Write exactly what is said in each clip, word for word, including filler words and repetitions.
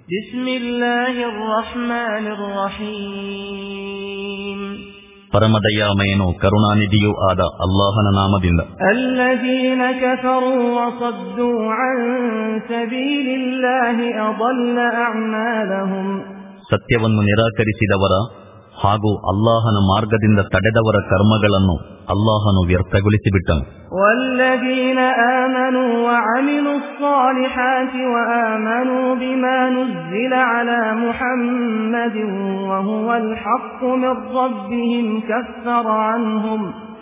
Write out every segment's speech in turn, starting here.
ಬಿಸ್ಮಿಲ್ಲಾಹಿರ್ ರಹ್ಮಾನಿರ್ ರಹೀಮ್. ಪರಮದಯಾಮಯನೂ ಕರುಣಾನಿಧಿಯೂ ಆದ ಅಲ್ಲಾಹನ ನಾಮದಿಂದ. ಅಲ್ಲದೀನ ಕಫರೂ ವಸದ್ದೂ ಅನ್ ಸಬೀಲಿಲ್ಲಾಹಿ ಅضل ಅಅಮಾಲಹುಂ. ಸತ್ಯವನ್ನು ನಿರಾಕರಿಸಿದವರ ಹಾಗೂ ಅಲ್ಲಾಹನ ಮಾರ್ಗದಿಂದ ತಡೆದವರ ಕರ್ಮಗಳನ್ನು ಅಲ್ಲಾಹನು ವ್ಯರ್ಥಗೊಳಿಸಿಬಿಟ್ಟನು. ವಲ್ಲದೀನ ಆಮನೂ ವಅಮಿಲೂ ಸ್ಸಾಲಿಹಾತಿ ವಆಮನೂ ಬಿಮಾ ನುಜ್ಜಿಲ ಅಲಾ ಮುಹಮ್ಮದಿನ್ ವಹುವಲ್ ಹಕ್ಕು ಮಿರ್ ರಬ್ಬಿಹಿಂ ಕಫ್ಫರ ಅನ್ಹುಂ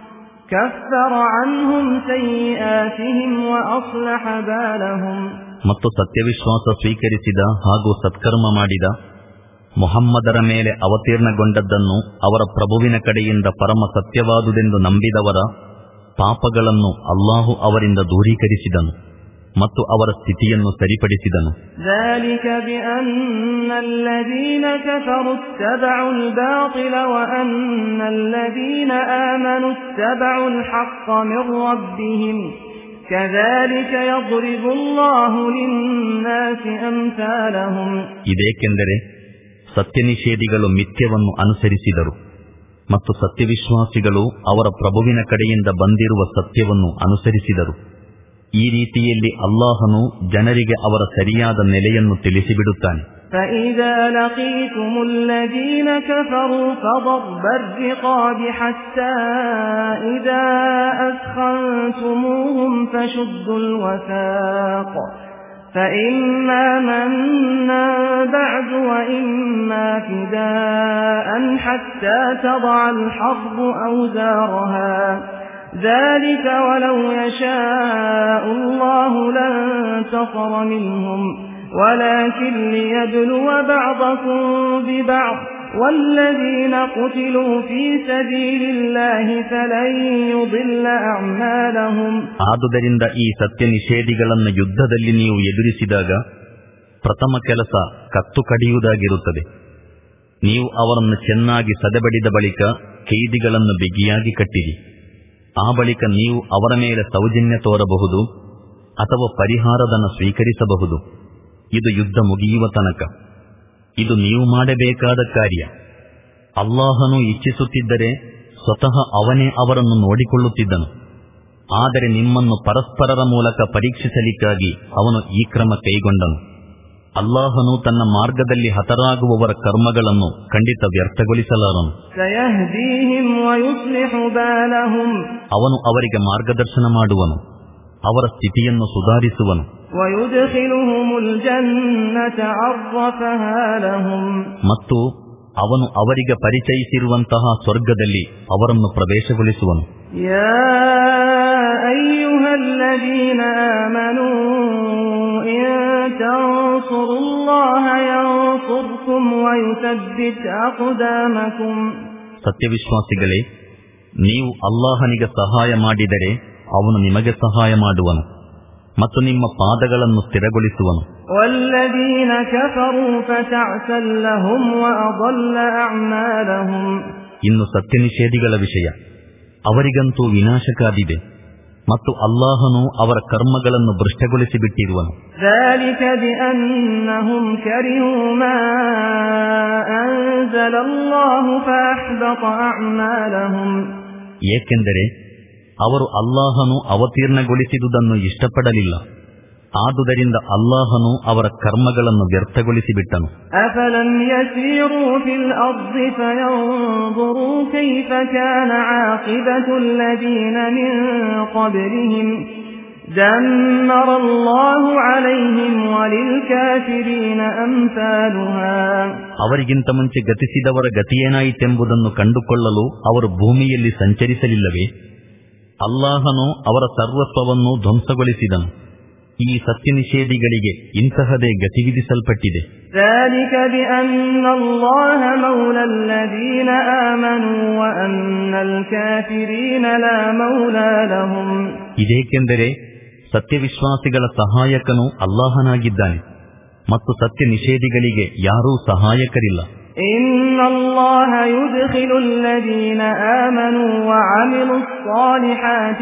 ಕಫ್ಫರ ಅನ್ಹುಂ ಸಯ್ಯಿಆತಿಹಿಂ ವಅಸ್ಲಹ ಬಾಲಹುಂ. ಮತ್ತು ಸತ್ಯವಿಶ್ವಾಸ ಸ್ವೀಕರಿಸಿದ ಹಾಗೂ ಸತ್ಕರ್ಮ ಮಾಡಿದ ಮುಹಮ್ಮದರ ಮೇಲೆ ಅವತೀರ್ಣಗೊಂಡದ್ದನ್ನು ಅವರ ಪ್ರಭುವಿನ ಕಡೆಯಿಂದ ಪರಮ ಸತ್ಯವಾದುದೆಂದು ನಂಬಿದವರ ಪಾಪಗಳನ್ನು ಅಲ್ಲಾಹು ಅವರಿಂದ ದೂರೀಕರಿಸಿದನು ಮತ್ತು ಅವರ ಸ್ಥಿತಿಯನ್ನು ಸರಿಪಡಿಸಿದನು. ذَلِكَ بِأَنَّ الَّذِينَ كَفَرُوا اتَّبَعُوا الْبَاطِلَ وَأَنَّ الَّذِينَ آمَنُوا اتَّبَعُوا الْحَقَّ مِنْ رَبِّهِمْ كَذَلِكَ يَضْرِبُ اللَّهُ لِلنَّاسِ أَمْثَالَهُمْ. ಇದೇಕೆಂದರೆ ಸತ್ಯನಿಷೇಧಿಗಳು ಮಿಥ್ಯವನ್ನು ಅನುಸರಿಸಿದರು ಮತ್ತು ಸತ್ಯವಿಶ್ವಾಸಿಗಳು ಅವರ ಪ್ರಭುವಿನ ಕಡೆಯಿಂದ ಬಂದಿರುವ ಸತ್ಯವನ್ನು ಅನುಸರಿಸಿದರು. ಈ ರೀತಿಯಲ್ಲಿ ಅಲ್ಲಾಹನು ಜನರಿಗೆ ಅವರ ಸರಿಯಾದ ನೆಲೆಯನ್ನು ತಿಳಿಸಿಬಿಡುತ್ತಾನೆ. فَإِذَا لَقِيتُمُ الَّذِينَ كَفَرُوا فَضَرْبَ الرِّقَابِ حَتَّى إِذَا أَثْخَنْتُمُوهُمْ فَشُدُّوا الْوَثَاقَ فَإِمَّا مَنًّا بَعْدُ وَإِمَّا فِدَاءً حَتَّى تَضَعَ الْحَرْبُ أَوْزَارَهَا ذَلِكَ وَلَوْ يَشَاءُ اللَّهُ لَانتَصَرَ مِنْهُمْ وَلَكِنْ لِيَبْلُوَ بَعْضَكُمْ بِبَعْضٍ وَالَّذِينَ قُتِلُوا فِي سَبِيلِ اللَّهِ فَلَنْ يُضِلَّ أَعْمَالَهُمْ. ಆದುದರಿಂದ ಈ ಸತ್ಯ ನಿಷೇಧಿಗಳನ್ನು ಯುದ್ಧದಲ್ಲಿ ನೀವು ಎದುರಿಸಿದಾಗ ಪ್ರಥಮ ಕೆಲಸ ಕತ್ತು ಕಡಿಯುವುದಾಗಿರುತ್ತದೆ. ನೀವು ಅವರನ್ನು ಚೆನ್ನಾಗಿ ಸದೆಬಡಿದ ಬಳಿಕ ಕೈದಿಗಳನ್ನು ಬಿಗಿಯಾಗಿ ಕಟ್ಟಿರಿ. ಆ ಬಳಿಕ ನೀವು ಅವರ ಮೇಲೆ ಸೌಜನ್ಯ ತೋರಬಹುದು ಅಥವಾ ಪರಿಹಾರಧನ ಸ್ವೀಕರಿಸಬಹುದು. ಇದು ಯುದ್ಧ ಮುಗಿಯುವ ತನಕ. ಇದು ನೀವು ಮಾಡಬೇಕಾದ ಕಾರ್ಯ. ಅಲ್ಲಾಹನು ಇಚ್ಛಿಸುತ್ತಿದ್ದರೆ ಸ್ವತಃ ಅವನೇ ಅವರನ್ನು ನೋಡಿಕೊಳ್ಳುತ್ತಿದ್ದನು. ಆದರೆ ನಿಮ್ಮನ್ನು ಪರಸ್ಪರರ ಮೂಲಕ ಪರೀಕ್ಷಿಸಲಿಕ್ಕಾಗಿ ಅವನು ಈ ಕ್ರಮ ಕೈಗೊಂಡನು. ಅಲ್ಲಾಹನು ತನ್ನ ಮಾರ್ಗದಲ್ಲಿ ಹತರಾಗುವವರ ಕರ್ಮಗಳನ್ನು ಖಂಡಿತ ವ್ಯರ್ಥಗೊಳಿಸಲಾರನು. ಅವನು ಅವರಿಗೆ ಮಾರ್ಗದರ್ಶನ ಮಾಡುವನು, ಅವರ ಸ್ಥಿತಿಯನ್ನು ಸುಧಾರಿಸುವನು. ಮತ್ತು ಅವನು ಅವರಿಗೆ ಪರಿಚಯಿಸಿರುವಂತಹ ಸ್ವರ್ಗದಲ್ಲಿ ಅವರನ್ನು ಪ್ರವೇಶಗೊಳಿಸುವನು. ಯಾ ಅಯ್ಯುಹಲ್ಲದೀನ ಆಮನೂ ಇನ್ ತನ್ಸುರುಲ್ಲಾಹ ಯನ್ಸುರ್ಕುಂ ವಯುಸಬ್ಬಿತ್ ಅಕ್ದಾಮಕುಂ. ಸತ್ಯವಿಶ್ವಾಸಿಗಳೇ, ನೀವು ಅಲ್ಲಾಹನಿಗೆ ಸಹಾಯ ಮಾಡಿದರೆ ಅವನು ನಿಮಗೆ ಸಹಾಯ ಮಾಡುವನು ಮತ್ತು ನಿಮ್ಮ ಪಾದಗಳನ್ನು ಸ್ಥಿರಗೊಳಿಸುವನು. ವಲ್ಲದೀನ ಕಫರೂ ಫತಅಸಲ್ ಲಹುಂ ವಅضل ಅಅಮಾಲಹುಂ. ಇನ್ನು ಸತ್ಯನಿಷೇಧಿಗಳ ವಿಷಯ, ಅವರಿಗಂತೂ ವಿನಾಶಕಾದಿದೆ ಮತ್ತು ಅಲ್ಲಾಹನು ಅವರ ಕರ್ಮಗಳನ್ನು ಭ್ರಷ್ಟಗೊಳಿಸಿಬಿಟ್ಟಿರುವನು. ذَلِكَ بِأَنَّهُمْ كَرِهُوا مَا أَنزَلَ اللَّهُ فَأَحْبَطَ أَعْمَالَهُمْ. ಏಕೆಂದರೆ ಅವರು ಅಲ್ಲಾಹನು ಅವತೀರ್ಣಗೊಳಿಸಿದುದನ್ನು ಇಷ್ಟಪಡಲಿಲ್ಲ. ಆದುದರಿಂದ ಅಲ್ಲಾಹನು ಅವರ ಕರ್ಮಗಳನ್ನು ವ್ಯರ್ಥಗೊಳಿಸಿಬಿಟ್ಟನು. أَفَلَمْ يَسِيرُوا فِي الْأَرْضِ فَيَنْظُرُوا كَيْفَ كَانَ عَاقِبَةُ الَّذِينَ مِنْ قَبْلِهِمْ دَمَّرَ اللَّهُ عَلَيْهِمْ وَلِلْكَافِرِينَ أَمْثَالُهَا. ಅವರಿಗಿಂತ ಮುಂಚೆ ಗತಿಸಿದವರ ಗತಿಯೇನಾಯಿತೆಂಬುದನ್ನು ಕಂಡುಕೊಳ್ಳಲು ಅವರು ಭೂಮಿಯಲ್ಲಿ ಸಂಚರಿಸಲಿಲ್ಲವೇ? ಅಲ್ಲಾಹನು ಅವರ ಸರ್ವಸ್ವವನ್ನು ಧ್ವಂಸಗೊಳಿಸಿದನು. ಈ ಸತ್ಯನಿಷೇಧಿಗಳಿಗೆ ಇಂತಹದೇ ಗತಿ ವಿಧಿಸಲ್ಪಟ್ಟಿದೆ. ذَلِكَ بِأَنَّ اللَّهَ مَوْلَى الَّذِينَ آمَنُوا وَأَنَّ الْكَافِرِينَ لَا مَوْلَى لَهُمْ. ಇದೇಕೆಂದರೆ ಸತ್ಯವಿಶ್ವಾಸಿಗಳ ಸಹಾಯಕನು ಅಲ್ಲಾಹನಾಗಿದ್ದಾನೆ ಮತ್ತು ಸತ್ಯ ನಿಷೇಧಿಗಳಿಗೆ ಯಾರೂ ಸಹಾಯಕರಿಲ್ಲ. إِنَّ اللَّهَ يُدْخِلُ الَّذِينَ آمَنُوا وَعَمِلُوا الصَّالِحَاتِ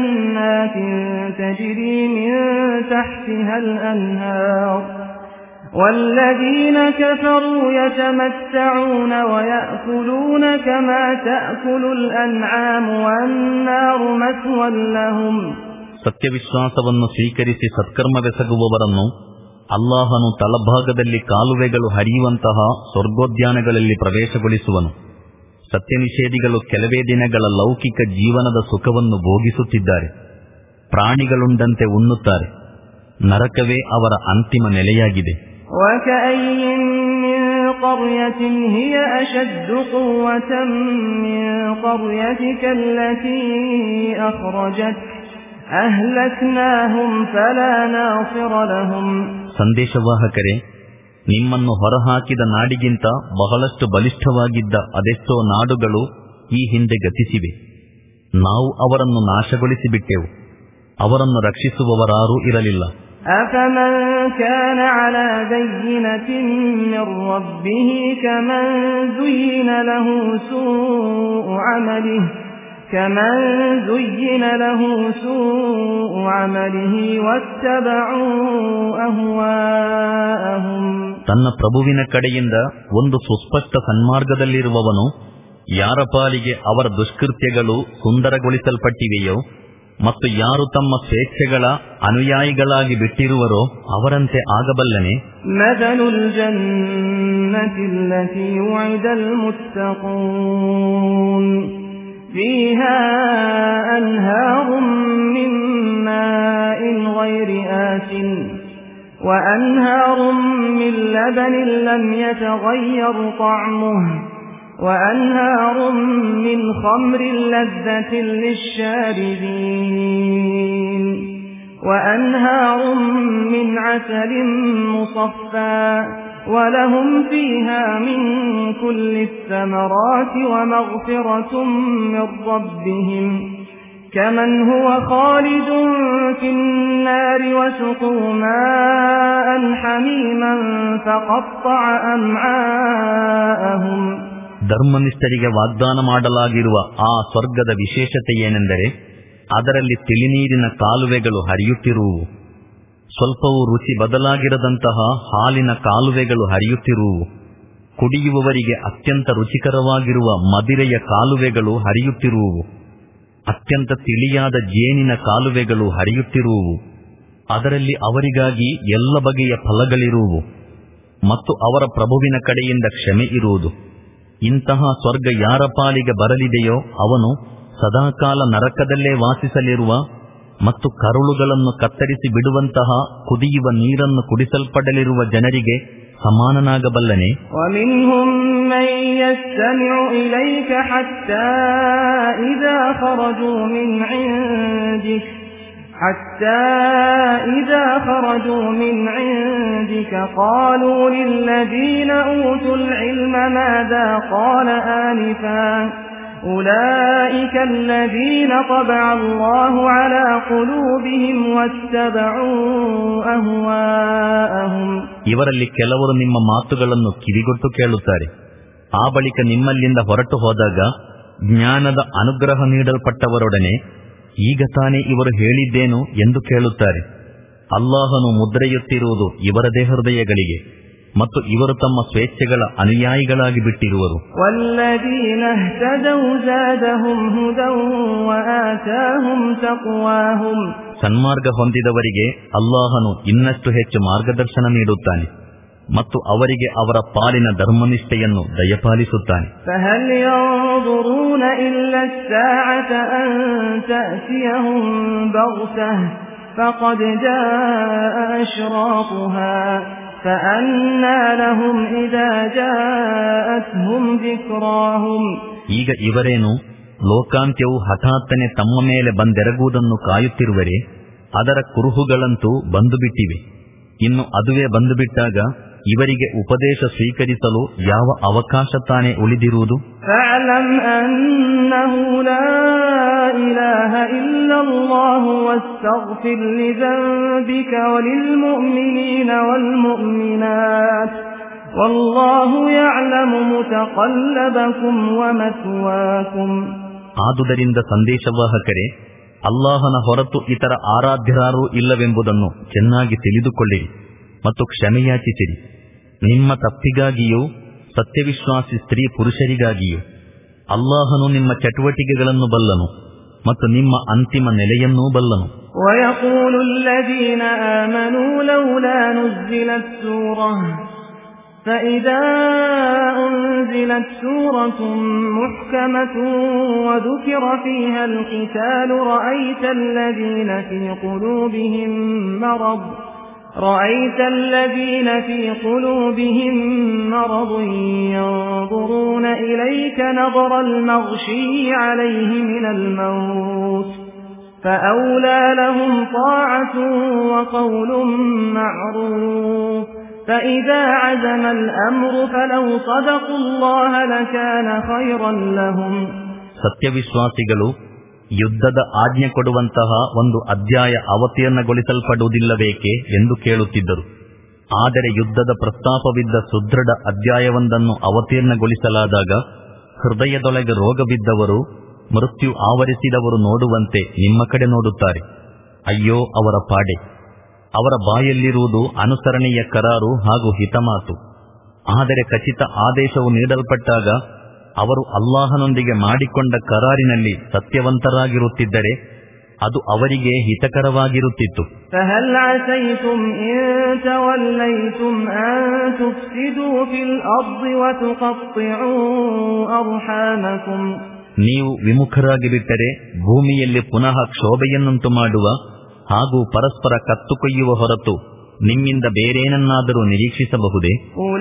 جَنَّاتٍ تَجْرِي مِن تَحْتِهَا الْأَنْهَارُ والذين كفروا يتمتعون ويأكلون كما تأكل الأنعام والنار مثوى لهم. ಸತ್ಯವಿಶ್ವಾಸವನ್ನು ಸ್ವೀಕರಿಸಿ ಸತ್ಕರ್ಮವೆಸಗುವವರನ್ನು ಅಲ್ಲಾಹನು ತಳಭಾಗದಲ್ಲಿ ಕಾಲುವೆಗಳು ಹರಿಯುವಂತಹ ಸ್ವರ್ಗೋದ್ಯಾನಗಳಲ್ಲಿ ಪ್ರವೇಶಗೊಳಿಸುವನು. ಸತ್ಯನಿಷೇಧಿಗಳು ಕೆಲವೇ ದಿನಗಳ ಲೌಕಿಕ ಜೀವನದ ಸುಖವನ್ನು ಭೋಗಿಸುತ್ತಿದ್ದಾರೆ. ಪ್ರಾಣಿಗಳುಂಡಂತೆ ಉಣ್ಣುತ್ತಾರೆ. ನರಕವೇ ಅವರ ಅಂತಿಮ ನೆಲೆಯಾಗಿದೆ. وَكَأَيِّن مِّن قَرْيَةٍ هِيَ أَشَدُّ قُوَّةً مِّن قَرْيَتِكَ الَّتِي أَخْرَجَتْكَ أَهْلَكْنَاهُمْ فَلَا نَاصِرَ لَهُمْ. ಸಂದೇಶವಾಹಕರೇ, ನಿಮ್ಮನ್ನು ಹೊರಹಾಕಿದ ನಾಡಿಗಿಂತ ಬಹಳಷ್ಟು ಬಲಿಷ್ಠವಾಗಿದ್ದ ಅದೆಷ್ಟೋ ನಾಡುಗಳು ಈ ಹಿಂದೆ ಗತಿಸಿವೆ. ನಾವು ಅವರನ್ನು ನಾಶಗೊಳಿಸಿಬಿಟ್ಟೆವು. ಅವರನ್ನು ರಕ್ಷಿಸುವವರಾರೂ ಇರಲಿಲ್ಲ. أَفَمَنْ كَانَ عَلَى بَيِّنَةٍ مِّن رَّبِّهِ كَمَنْ زُيِّنَ لَهُ سُوءُ عَمَلِهِ كَمَنْ زُيِّنَ لَهُ سُوءُ عَمَلِهِ وَاتَّبَعُوا أَهْوَاءَهُمْ. ತನ್ನ ಪ್ರಭುವಿನ ಕಡೆಯಿಂದ ಒಂದು ಸುಸ್ಪಷ್ಟ ಸನ್ಮಾರ್ಗದಲ್ಲಿರುವವನು ಯಾರ ಪಾಲಿಗೆ ಅವರ ದುಷ್ಕೃತ್ಯಗಳು ಸುಂದರಗೊಳಿಸಲ್ಪಟ್ಟಿವೆಯೋ ಮತ್ತು ಯಾರು ತಮ್ಮ ಸ್ವೇಚ್ಛೆಗಳ ಅನುಯಾಯಿಗಳಾಗಿ ಬಿಟ್ಟಿರುವರೋ ಅವರಂತೆ ಆಗಬಲ್ಲನೆ. ಮಥಲುಲ್ ಜನ್ನತಿ ಅಲ್ಲತಿ ಉಇದಲ್ ಮುತ್ತಖೂನ್ ಫೀಹಾ ಅನ್ಹಾರುಂ ಮಿನ್ ಮಾಇನ್ ಗೈರಿ ಆಸಿನ್ وأنهار من لبن لم يتغير طعمه وأنهار من خمر لذة للشاربين وأنهار من عسل مصفى ولهم فيها من كل الثمرات ومغفرة من ربهم كمن هو خالد في النار وسقوا ماء حميما فقطع أمعاءهم. ಧರ್ಮನಿಷ್ಠರಿಗೆ ವಾಗ್ದಾನ ಮಾಡಲಾಗಿರುವ ಆ ಸ್ವರ್ಗದ ವಿಶೇಷತೆ ಏನೆಂದರೆ ಅದರಲ್ಲಿ ತಿಳಿನೀರಿನ ಕಾಲುವೆಗಳು ಹರಿಯುತ್ತಿರುವು. ಸ್ವಲ್ಪವೂ ರುಚಿ ಬದಲಾಗಿರದಂತಹ ಹಾಲಿನ ಕಾಲುವೆಗಳು ಹರಿಯುತ್ತಿರುವು. ಕುಡಿಯುವವರಿಗೆ ಅತ್ಯಂತ ರುಚಿಕರವಾಗಿರುವ ಮದಿರೆಯ ಕಾಲುವೆಗಳು ಹರಿಯುತ್ತಿರುವು. ಅತ್ಯಂತ ತಿಳಿಯಾದ ಜೇನಿನ ಕಾಲುವೆಗಳು ಹರಿಯುತ್ತಿರುವು. ಅದರಲ್ಲಿ ಅವರಿಗಾಗಿ ಎಲ್ಲ ಬಗೆಯ ಫಲಗಳಿರುವು ಮತ್ತು ಅವರ ಪ್ರಭುವಿನ ಕಡೆಯಿಂದ ಕ್ಷಮೆ ಇರುವುದು. ಇಂತಹ ಸ್ವರ್ಗ ಯಾರ ಪಾಲಿಗೆ ಬರಲಿದೆಯೋ ಅವನು ಸದಾಕಾಲ ನರಕದಲ್ಲೇ ವಾಸಿಸಲಿರುವ ಮತ್ತು ಕರುಳುಗಳನ್ನು ಕತ್ತರಿಸಿ ಬಿಡುವಂತಹ ಕುದಿಯುವ ನೀರನ್ನು ಕುಡಿಸಲ್ಪಡಲಿರುವ ಜನರಿಗೆ ಸಮಾನನಾಗಬಲ್ಲನೆ. وَمِنْهُمْ مَنْ يَسْتَمِعُ إِلَيْكَ حَتَّى إِذَا خَرَجُوا مِنْ عِنْدِكَ حَتَّى إِذَا خَرَجُوا مِنْ عِنْدِكَ قَالُوا لِلَّذِينَ أُوتُوا الْعِلْمَ مَاذَا قَالَ آنِفًا أُولَئِكَ الَّذِينَ طَبَعَ اللَّهُ عَلَى قُلُوبِهِمْ وَاتَّبَعُوا أَهْوَاءَهُمْ. ಇವರಲ್ಲಿ ಕೆಲವರು ನಿಮ್ಮ ಮಾತುಗಳನ್ನು ಕಿವಿಗೊಟ್ಟು ಕೇಳುತ್ತಾರೆ. ಆ ಬಳಿಕ ನಿಮ್ಮಲ್ಲಿಂದ ಹೊರಟು ಹೋದಾಗ ಜ್ಞಾನದ ಅನುಗ್ರಹ ನೀಡಲ್ಪಟ್ಟವರೊಡನೆ ಈಗ ತಾನೇ ಇವರು ಹೇಳಿದ್ದೇನು ಎಂದು ಕೇಳುತ್ತಾರೆ. ಅಲ್ಲಾಹನು ಮುದ್ರೆಯುತ್ತಿರುವುದು ಇವರದೇ ಹೃದಯಗಳಿಗೆ ಮತ್ತು ಇವರು ತಮ್ಮ ಸ್ವೇಚ್ಛೆಗಳ ಅನುಯಾಯಿಗಳಾಗಿ ಬಿಟ್ಟಿರುವರು. ಸನ್ಮಾರ್ಗ ಹೊಂದಿದವರಿಗೆ ಅಲ್ಲಾಹನು ಇನ್ನಷ್ಟು ಹೆಚ್ಚು ಮಾರ್ಗದರ್ಶನ ನೀಡುತ್ತಾನೆ ಮತ್ತು ಅವರಿಗೆ ಅವರ ಪಾಲಿನ ಧರ್ಮನಿಷ್ಠೆಯನ್ನು ದಯಪಾಲಿಸುತ್ತಾನೆ. ಈಗ ಇವರೇನು ಲೋಕಾಂತ್ಯವು ಹಠಾತ್ತನೆ ತಮ್ಮ ಮೇಲೆ ಬಂದೆರಗುವುದನ್ನು ಕಾಯುತ್ತಿರುವರೆ? ಅದರ ಕುರುಹುಗಳಂತೂ ಬಂದು ಬಿಟ್ಟಿವೆ. ಇನ್ನು ಅದುವೇ ಬಂದು ಬಿಟ್ಟಾಗ ಇವರಿಗೆ ಉಪದೇಶ ಸ್ವೀಕರಿಸಲು ಯಾವ ಅವಕಾಶ ತಾನೇ ಉಳಿದಿರುವುದು? ಆದುದರಿಂದ ಸಂದೇಶವಾಹಕರೇ, ಅಲ್ಲಾಹನ ಹೊರತು ಇತರ ಆರಾಧ್ಯರಾರೂ ಇಲ್ಲವೆಂಬುದನ್ನು ಚೆನ್ನಾಗಿ ತಿಳಿದುಕೊಳ್ಳಿರಿ ಮತ್ತು ಕ್ಷಮೆಯಾಚಿಸಿರಿ. ನಿಮ್ಮ ತಪ್ಪಿಗಾಗಿಯೂ ಸತ್ಯವಿಶ್ವಾಸಿ ಸ್ತ್ರೀ ಪುರುಷರಿಗಾಗಿಯೂ ಅಲ್ಲಾಹನು ನಿಮ್ಮ ಚಟುವಟಿಕೆಗಳನ್ನು ಬಲ್ಲನು ಮತ್ತು ನಿಮ್ಮ ಅಂತಿಮ ನೆಲೆಯನ್ನೂ ಬಲ್ಲನು. وَيَقُولُ الَّذِينَ آمَنُوا لَوْلَا نُزِّلَتْ سُورَةٌ فَإِذَا أُنزِلَتْ سُورَةٌ مُحْكَمَةٌ وَذُكِرَ فِيهَا الْقِتَالُ رَأَيْتَ الَّذِينَ فِي قُلُوبِهِم مَّرَضٌ رَأَيْتَ الَّذِينَ فِي قُلُوبِهِم مَّرَضٌ يَنظُرُونَ إِلَيْكَ نَظَرَ الْمَغْشِيِّ عَلَيْهِ مِنَ الْمَوْتِ فَأَوْلَى لَهُمْ طَاعَةٌ وَقَوْلٌ مَّعْرُوفٌ فَإِذَا عَزَمَ الْأَمْرُ فَلَوْ صَدَقُوا اللَّهَ لَكَانَ خَيْرًا لَّهُمْ. ಸತ್ಯವಿಶ್ವಾಸಿಗಳು ಯುದ್ಧದ ಆಜ್ಞೆ ಕೊಡುವಂತಹ ಒಂದು ಅಧ್ಯಾಯ ಅವತೀರ್ಣಗೊಳಿಸಲ್ಪಡುವುದಿಲ್ಲಬೇಕೆ ಎಂದು ಕೇಳುತ್ತಿದ್ದರು. ಆದರೆ ಯುದ್ಧದ ಪ್ರಸ್ತಾಪವಿದ್ದ ಸುದೃಢ ಅಧ್ಯಾಯವೊಂದನ್ನು ಅವತೀರ್ಣಗೊಳಿಸಲಾದಾಗ ಹೃದಯದೊಳಗೆ ರೋಗ ಬಿದ್ದವರು, ಮೃತ್ಯು ಆವರಿಸಿದವರು ನೋಡುವಂತೆ ನಿಮ್ಮ ಕಡೆ ನೋಡುತ್ತಾರೆ. ಅಯ್ಯೋ ಅವರ ಪಾಡೆ! ಅವರ ಬಾಯಲ್ಲಿರುವುದು ಅನುಸರಣೆಯ ಕರಾರು ಹಾಗೂ ಹಿತಮಾತು. ಆದರೆ ಖಚಿತ ಆದೇಶವು ನೀಡಲ್ಪಟ್ಟಾಗ ಅವರು ಅಲ್ಲಾಹನೊಂದಿಗೆ ಮಾಡಿಕೊಂಡ ಕರಾರಿನಲ್ಲಿ ಸತ್ಯವಂತರಾಗಿರುತ್ತಿದ್ದರೆ ಅದು ಅವರಿಗೆ ಹಿತಕರವಾಗಿರುತ್ತಿತ್ತು. فَهَلْ عَسَيْتُمْ إِن تَوَلَّيْتُمْ أَن تُفْسِدُوا فِي الْأَرْضِ وَتُقَطِّعُوا أَرْحَامَكُمْ. ನೀವು ವಿಮುಖರಾಗಿ ಬಿಟ್ಟರೆ ಭೂಮಿಯಲ್ಲಿ ಪುನಃ ಕ್ಷೋಭೆಯನ್ನುಂಟು ಮಾಡುವ ಹಾಗೂ ಪರಸ್ಪರ ಕತ್ತು ಕೊಯ್ಯುವ ಹೊರತು ನಿಮ್ಮಿಂದ ಬೇರೇನನ್ನಾದರೂ ನಿರೀಕ್ಷಿಸಬಹುದೇ?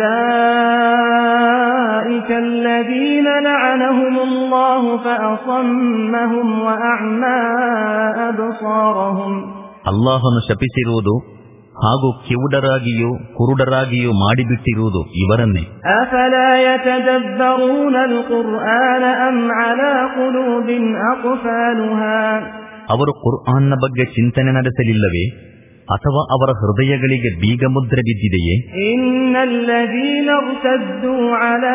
أُولَئِكَ الَّذِينَ لَعَنَهُمُ اللَّهُ فَأَصَمَّهُمْ وَأَعْمَى أَبْصَارَهُمْ. ಅಲ್ಲಾಹನು ಶಪಿಸಿರುವುದು ಹಾಗೂ ಕಿವುಡರಾಗಿಯೂ ಕುರುಡರಾಗಿಯೂ ಮಾಡಿಬಿಟ್ಟಿರುವುದು ಇವರನ್ನೇ. أَفَلَا يَتَدَبَّرُونَ الْقُرْآنَ أَمْ عَلَى قُلُوبٍ أَقْفَالُهَا. ಅವರು ಕುರ್ಆನ್ನ ಬಗ್ಗೆ ಚಿಂತನೆ ನಡೆಸಲಿಲ್ಲವೇ ಅಥವಾ ಅವರ ಹೃದಯಗಳಿಗೆ ಬೀಗ ಮುದ್ರೆ ಬಿದ್ದಿದೆಯೇ? إِنَّ الَّذِينَ ارْتَدُّوا عَلَى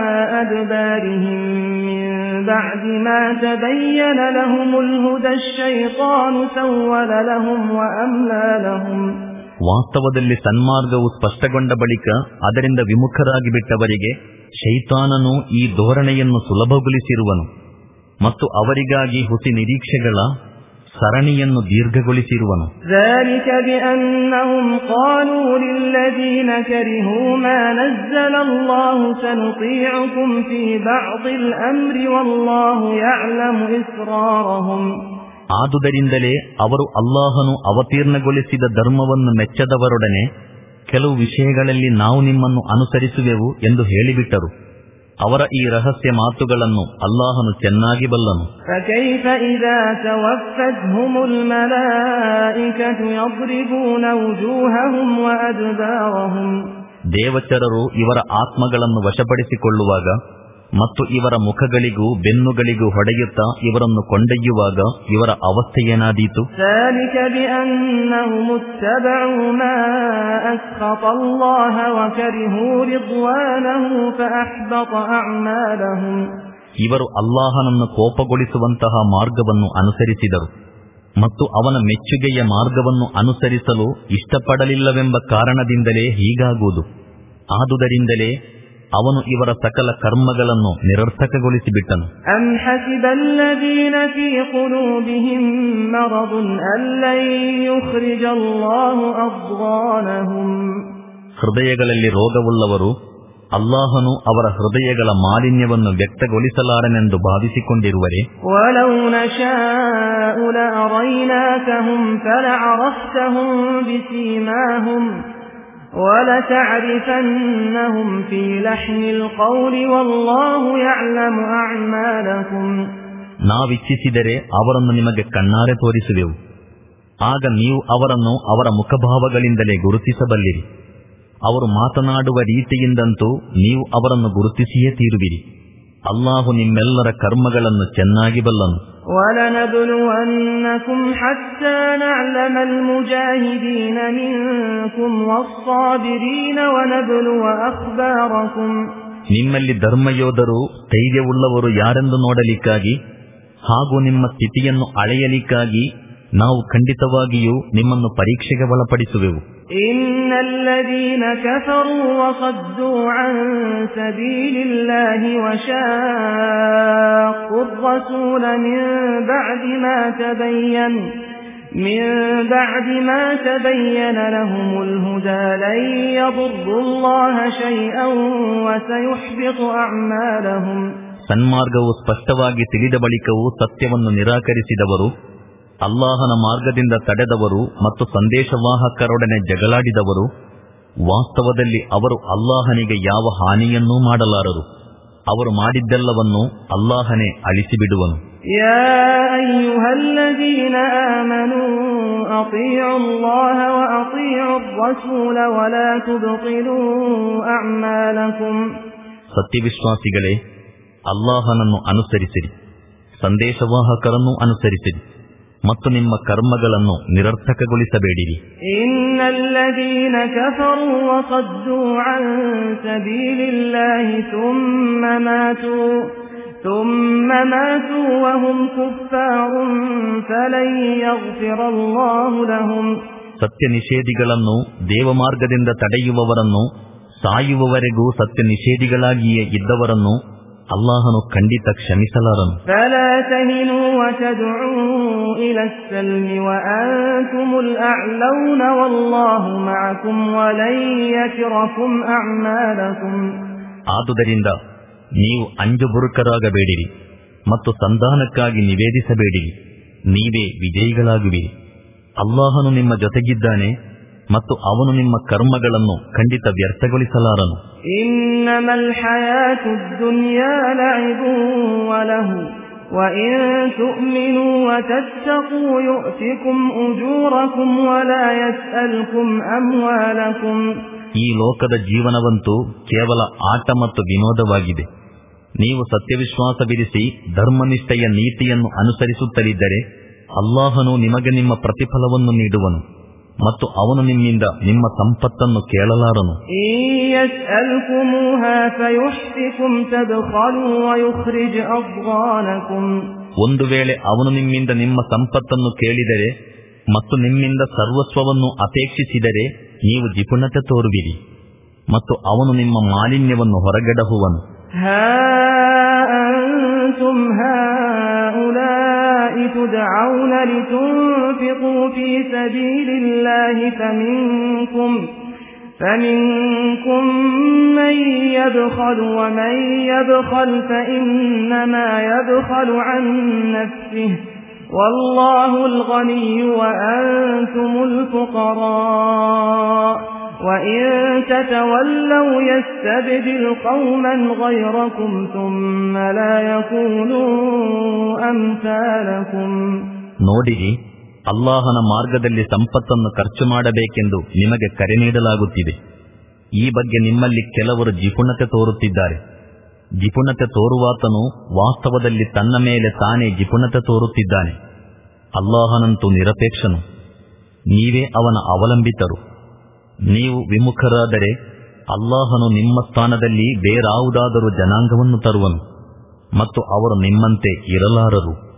أَدْبَارِهِم مِّن بَعْدِ مَا تَبَيَّنَ لَهُمُ الْهُدَى الشَّيْطَانُ سَوَّلَ لَهُمْ وَأَمْلَى لَهُمْ. ವಾಸ್ತವದಲ್ಲಿ ಸನ್ಮಾರ್ಗವು ಸ್ಪಷ್ಟಗೊಂಡ ಬಳಿಕ ಅದರಿಂದ ವಿಮುಖರಾಗಿ ಬಿಟ್ಟವರಿಗೆ ಶೈತಾನನು ಈ ಧೋರಣೆಯನ್ನು ಸುಲಭಗೊಳಿಸಿರುವನು ಮತ್ತು ಅವರಿಗಾಗಿ ಹುಸಿ ನಿರೀಕ್ಷೆಗಳ ಸರಣಿಯನ್ನು ದೀರ್ಘಗೊಳಿಸಿರುವನು. ذَلِكَ بِأَنَّهُمْ قَالُوا لِلَّذِينَ كَرِهُوا مَا نَزَّلَ اللَّهُ سَنُطِيعُكُمْ فِي بَعْضِ الْأَمْرِ وَاللَّهُ يَعْلَمُ إِسْرَارَهُمْ. ಆದುದರಿಂದಲೇ ಅವರು ಅಲ್ಲಾಹನು ಅವತೀರ್ಣಗೊಳಿಸಿದ ಧರ್ಮವನ್ನು ಮೆಚ್ಚದವರೊಡನೆ ಕೆಲವು ವಿಷಯಗಳಲ್ಲಿ ನಾವು ನಿಮ್ಮನ್ನು ಅನುಸರಿಸುವೆವು ಎಂದು ಹೇಳಿಬಿಟ್ಟರು. ಅವರ ಈ ರಹಸ್ಯ ಮಾತುಗಳನ್ನು ಅಲ್ಲಾಹನು ಚೆನ್ನಾಗಿ ಬಲ್ಲನು. فَكَيْفَ إِذَا تَوَفَّتْهُمُ الْمَلَائِكَةُ يَضْرِبُونَ وُجُوهَهُمْ وَأَدْبَارَهُمْ. ದೇವಚರರು ಇವರ ಆತ್ಮಗಳನ್ನು ವಶಪಡಿಸಿಕೊಳ್ಳುವಾಗ ಮತ್ತು ಇವರ ಮುಖಗಳಿಗೂ ಬೆನ್ನುಗಳಿಗೂ ಹೊಡೆಯುತ್ತಾ ಇವರನ್ನು ಕೊಂಡೊಯ್ಯುವಾಗ ಇವರ ಅವಸ್ಥೆ ಏನಾದೀತು? ذَلِكَ بِأَنَّهُمُ اتَّبَعُوا مَا أَسْخَطَ اللَّهَ وَكَرِهُوا رِضْوَانَهُ فَأَحْبَطَ أَعْمَالَهُمْ. ಇವರು ಅಲ್ಲಾಹನನ್ನು ಕೋಪಗೊಳಿಸುವಂತಹ ಮಾರ್ಗವನ್ನು ಅನುಸರಿಸಿದರು ಮತ್ತು ಅವನ ಮೆಚ್ಚುಗೆಯ ಮಾರ್ಗವನ್ನು ಅನುಸರಿಸಲು ಇಷ್ಟಪಡಲಿಲ್ಲವೆಂಬ ಕಾರಣದಿಂದಲೇ ಹೀಗಾಗುವುದು. ಆದುದರಿಂದಲೇ ಅವನು ಇವರ ಸಕಲ ಕರ್ಮಗಳನ್ನು ನಿರರ್ಥಕಗೊಳಿಸಿಬಿಟ್ಟನು. أَمْ حَسِبَ الَّذِينَ فِي قُلُوبِهِم مَّرَضٌ أَن لَّن يُخْرِجَ اللَّهُ أَضْغَانَهُمْ. ಹೃದಯಗಳಲ್ಲಿ ರೋಗವುಳ್ಳವರು ಅಲ್ಲಾಹನು ಅವರ ಹೃದಯಗಳ ಮಾಲಿನ್ಯವನ್ನು ವ್ಯಕ್ತಗೊಳಿಸಲಾರನೆಂದು ಭಾವಿಸಿಕೊಂಡಿರುವರೆ? وَلَوْ نَشَاءُ لَأَرَيْنَاكَهُمْ فَلَعَرَفْتَهُم بِسِيمَاهُمْ وَلَتَعْرِفَنَّهُمْ فِي لَحْنِ الْقَوْلِ وَاللَّهُ يَعْلَمُ أَعْمَالَكُمْ. ನಾವಿಚ್ಛಿಸಿದರೆ ಅವರನ್ನು ನಿಮಗೆ ಕಣ್ಣಾರೆ ತೋರಿಸುವೆವು. ಆಗ ನೀವು ಅವರನ್ನು ಅವರ ಮುಖಭಾವಗಳಿಂದಲೇ ಗುರುತಿಸಬಲ್ಲಿರಿ. ಅವರು ಮಾತನಾಡುವ ರೀತಿಯಿಂದಂತೂ ನೀವು ಅವರನ್ನು ಗುರುತಿಸಿಯೇ ತೀರುವಿರಿ. ಅಲ್ಲಾಹು ನಿಮ್ಮೆಲ್ಲರ ಕರ್ಮಗಳನ್ನು ಚೆನ್ನಾಗಿ ಬಲ್ಲನು. وَلَنَبْلُوَنَّكُمْ حَتَّى نَعْلَمَ الْمُجَاهِدِينَ مِنكُمْ وَالصَّابِرِينَ وَنَبْلُوَ أَخْبَارَكُمْ. ನಿಮ್ಮಲ್ಲಿ ಧರ್ಮಯೋಧರು ಧೈರ್ಯವುಳ್ಳವರು ಯಾರೆಂದು ನೋಡಲಿಕ್ಕಾಗಿ ಹಾಗೂ ನಿಮ್ಮ ಸ್ಥಿತಿಯನ್ನು ಅಳೆಯಲಿಕ್ಕಾಗಿ ನಾವು ಖಂಡಿತವಾಗಿಯೂ ನಿಮ್ಮನ್ನು ಪರೀಕ್ಷೆಗೆ ಒಳಪಡಿಸುವೆವು. إن الذين كفروا وصدوا عن سبيل الله وشاقوا الرسول من بعد ما تبين من بعد ما تبين لهم الهدى لن يضروا الله شيئا وسيحبط أعمالهم. ಸನ್ಮಾರ್ಗವು ಸ್ಪಷ್ಟವಾಗಿ ತಿಳಿದ ಬಳಿಕವೂ ಸತ್ಯವನ್ನು ನಿರಾಕರಿಸಿದವರು, ಅಲ್ಲಾಹನ ಮಾರ್ಗದಿಂದ ತಡೆದವರು ಮತ್ತು ಸಂದೇಶವಾಹಕರೊಡನೆ ಜಗಳಾಡಿದವರು, ವಾಸ್ತವದಲ್ಲಿ ಅವರು ಅಲ್ಲಾಹನಿಗೆ ಯಾವ ಹಾನಿಯನ್ನೂ ಮಾಡಲಾರರು. ಅವರು ಮಾಡಿದ್ದೆಲ್ಲವನ್ನು ಅಲ್ಲಾಹನೇ ಅಳಿಸಿಬಿಡುವನು. ಯಾ ಅಯ್ಯುಹಲ್ಲದೀನ ಆಮನೂ ಅತೀഉ ಅಲ್ಲಾಹ ವ ಅತೀഉ ಅರ್-ರಸೂಲ ವಲಾ ತುಬ್ತಿಲೂ ಅಅಮಾಲಕುಂ. ಸತ್ಯವಿಶ್ವಾಸಿಗಳೇ, ಅಲ್ಲಾಹನನ್ನು ಅನುಸರಿಸಿರಿ, ಸಂದೇಶವಾಹಕರನ್ನು ಅನುಸರಿಸಿರಿ ಮತ್ತು ನಿಮ್ಮ ಕರ್ಮಗಳನ್ನು ನಿರರ್ಥಕಗೊಳಿಸಬೇಡಿರಿ. ಇನ್ನಲ್ಲದೀನ ಕಫರೂ ವಸದ್ದೂ ಅನ್ ಸಬೀಲಿಲ್ಲಾಹಿ ಥುಮ್ಮ ಮಾತೂ ಥುಮ್ಮ ಮಾತೂ ವಹುಂ ಕುಫ್ಫಾರುನ್ ಫಲನ್ ಯಗ್ಫಿರಲ್ಲಾಹು ಲಹುಂ. ಸತ್ಯ ನಿಷೇಧಿಗಳನ್ನು, ದೇವಮಾರ್ಗದಿಂದ ತಡೆಯುವವರನ್ನು, ಸಾಯುವವರೆಗೂ ಸತ್ಯ ನಿಷೇಧಿಗಳಾಗಿಯೇ ಇದ್ದವರನ್ನು ಅಲ್ಲಾಹನು ಖಂಡಿತ ಕ್ಷಮಿಸಲಾರನು. ಫಲಾ ತಹಿನೂ ವತದ್ಊ ಇಲಾ ಸ್-ಸಲ್ಮಿ ವಅಂತುಮುಲ್ ಅಅ್ಲೌನ ವಲ್ಲಾಹು ಮಅಕುಂ ವಲನ್ ಯತಿರಕುಂ ಅಅಮಾಲಕುಂ. ಆದುದರಿಂದ ನೀವು ಅಂಜುಬುರುಕರಾಗಬೇಡಿರಿ ಮತ್ತು ಸಂಧಾನಕ್ಕಾಗಿ ನಿವೇದಿಸಬೇಡಿರಿ, ನೀವೇ ವಿಜಯಿಗಳಾಗುವಿರಿ. ಅಲ್ಲಾಹನು ನಿಮ್ಮ ಜೊತೆಗಿದ್ದಾನೆ ಮತ್ತು ಅವನು ನಿಮ್ಮ ಕರ್ಮಗಳನ್ನು ಖಂಡಿತ ವ್ಯರ್ಥಗೊಳಿಸಲಾರನು. ಇನ್ನಮಲ್ ಹಯಾತುದ್ ದುನ್ಯಾ ಲಅಬುನ್ ವಲಹು ವಇನ್ ತು'ಮಿನೂ ವತತ್ತಕೂ ಯು'ತಿಕುಂ ಉಜೂರಕುಂ ವಲಾ ಯಸ್ಅಲ್ಕುಂ ಅಮ್ವಾಲಕುಂ. ಈ ಲೋಕದ ಜೀವನವಂತೂ ಕೇವಲ ಆಟ ಮತ್ತು ವಿನೋದವಾಗಿದೆ. ನೀವು ಸತ್ಯವಿಶ್ವಾಸವಿರಿಸಿ ಧರ್ಮನಿಷ್ಠೆಯ ನೀತಿಯನ್ನು ಅನುಸರಿಸುತ್ತಲಿದ್ದರೆ ಅಲ್ಲಾಹನು ನಿಮಗೆ ನಿಮ್ಮ ಪ್ರತಿಫಲವನ್ನು ನೀಡುವನು ಮತ್ತು ಅವನು ನಿಮ್ಮಿಂದ ನಿಮ್ಮ ಸಂಪತ್ತನ್ನು ಕೇಳಲಾರನು. ಒಂದು ವೇಳೆ ಅವನು ನಿಮ್ಮಿಂದ ನಿಮ್ಮ ಸಂಪತ್ತನ್ನು ಕೇಳಿದರೆ ಮತ್ತು ನಿಮ್ಮಿಂದ ಸರ್ವಸ್ವವನ್ನು ಅಪೇಕ್ಷಿಸಿದರೆ ನೀವು ಜಿಪುಣತೆ ತೋರುವಿರಿ ಮತ್ತು ಅವನು ನಿಮ್ಮ ಮಾಲಿನ್ಯವನ್ನು ಹೊರಗೆಡಹುವನು. تدعون لتنفقوا في سبيل الله فمنكم فمنكم من يبخل ومن يبخل فإنما يبخل عن نفسه والله الغني وأنتم الفقراء وإن تتولوا يستبدل قوما غيركم ثم لا يكونوا أمثالكم. ನೋಡಿರಿ, ಅಲ್ಲಾಹನ ಮಾರ್ಗದಲ್ಲಿ ಸಂಪತ್ತನ್ನು ಖರ್ಚು ಮಾಡಬೇಕೆಂದು ನಿಮಗೆ ಕರೆ ನೀಡಲಾಗುತ್ತಿದೆ. ಈ ಬಗ್ಗೆ ನಿಮ್ಮಲ್ಲಿ ಕೆಲವರು ಜಿಪುಣತೆ ತೋರುತ್ತಿದ್ದಾರೆ. ಜಿಪುಣತೆ ತೋರುವಾತನು ವಾಸ್ತವದಲ್ಲಿ ತನ್ನ ಮೇಲೆ ತಾನೇ ಜಿಪುಣತೆ ತೋರುತ್ತಿದ್ದಾನೆ. ಅಲ್ಲಾಹನಂತೂ ನಿರಪೇಕ್ಷನು, ನೀವೇ ಅವನ ಅವಲಂಬಿತರು. ನೀವು ವಿಮುಖರಾದರೆ ಅಲ್ಲಾಹನು ನಿಮ್ಮ ಸ್ಥಾನದಲ್ಲಿ ಬೇರಾವುದಾದರೂ ಜನಾಂಗವನ್ನು ತರುವನು ಮತ್ತು ಅವರು ನಿಮ್ಮಂತೆ ಇರಲಾರರು.